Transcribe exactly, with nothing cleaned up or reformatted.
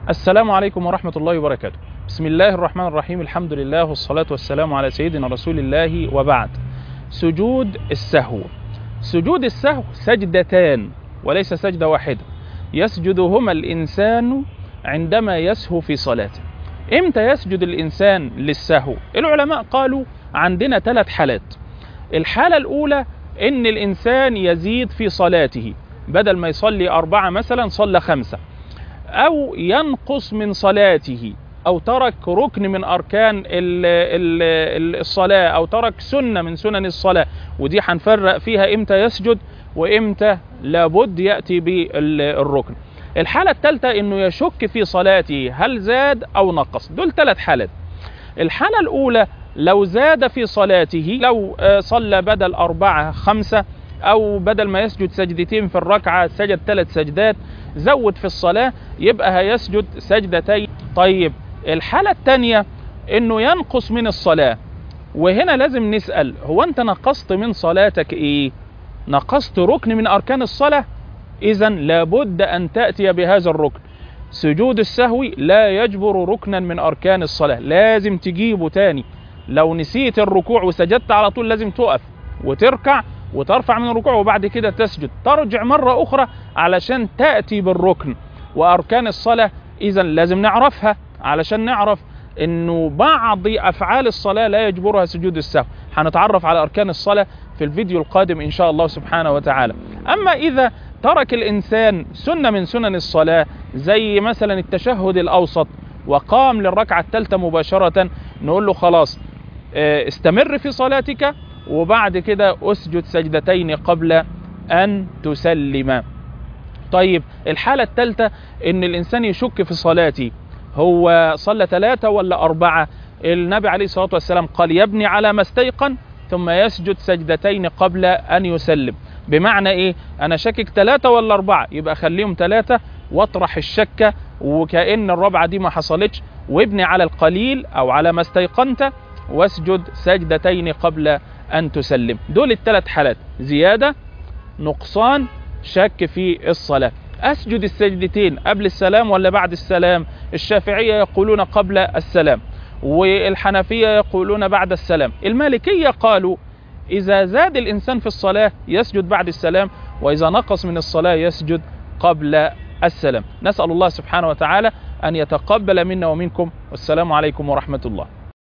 السلام عليكم ورحمة الله وبركاته. بسم الله الرحمن الرحيم، الحمد لله والصلاة والسلام على سيدنا رسول الله، وبعد. سجود السهو. سجود السهو سجدتان وليس سجدة واحدة يسجدهما الإنسان عندما يسهو في صلاته. إمتى يسجد الإنسان للسهو؟ العلماء قالوا عندنا ثلاث حالات. الحالة الأولى إن الإنسان يزيد في صلاته، بدل ما يصلي أربعة مثلا صلى خمسة، أو ينقص من صلاته، أو ترك ركن من أركان الصلاة، أو ترك سنة من سنن الصلاة، ودي هنفرق فيها إمتى يسجد وإمتى لابد يأتي بالركن. الحالة الثالثة إنه يشك في صلاته هل زاد أو نقص. دول ثلاث حالات. الحالة الأولى لو زاد في صلاته، لو صلى بدل أربعة خمسة، أو بدل ما يسجد سجدتين في الركعة سجد ثلاث سجدات، زود في الصلاة، يبقى هيسجد سجدتين. طيب الحالة الثانية إنه ينقص من الصلاة، وهنا لازم نسأل هو أنت نقصت من صلاتك إيه؟ نقصت ركن من أركان الصلاة؟ إذن لابد أن تأتي بهذا الركن. سجود السهو لا يجبر ركنا من أركان الصلاة، لازم تجيبه تاني. لو نسيت الركوع وسجدت على طول لازم تقف وتركع وترفع من الركوع وبعد كده تسجد، ترجع مرة أخرى علشان تأتي بالركن. وأركان الصلاة إذن لازم نعرفها علشان نعرف إنه بعض أفعال الصلاة لا يجبرها سجود السهو. هنتعرف على أركان الصلاة في الفيديو القادم إن شاء الله سبحانه وتعالى. أما إذا ترك الإنسان سنة من سنن الصلاة زي مثلا التشهد الأوسط وقام للركعة الثالثة مباشرة، نقول له خلاص استمر في صلاتك وبعد كده أسجد سجدتين قبل أن تسلم. طيب الحالة الثالثة إن الإنسان يشك في صلاته، هو صلى ثلاثة ولا أربعة؟ النبي عليه الصلاة والسلام قال يبني على ما استيقن ثم يسجد سجدتين قبل أن يسلم. بمعنى إيه؟ أنا شكك ثلاثة ولا أربعة، يبقى خليهم ثلاثة واطرح الشكة وكأن الرابعة دي ما حصلتش، وابني على القليل أو على ما استيقنت واسجد سجدتين قبل أن تسلم. دول الثلاث حالات: زيادة، نقصان، شك في الصلاة. أسجد السجدتين قبل السلام ولا بعد السلام؟ الشافعية يقولون قبل السلام، والحنفية يقولون بعد السلام. المالكية قالوا إذا زاد الإنسان في الصلاة يسجد بعد السلام، وإذا نقص من الصلاة يسجد قبل السلام. نسأل الله سبحانه وتعالى أن يتقبل منا ومنكم، والسلام عليكم ورحمة الله.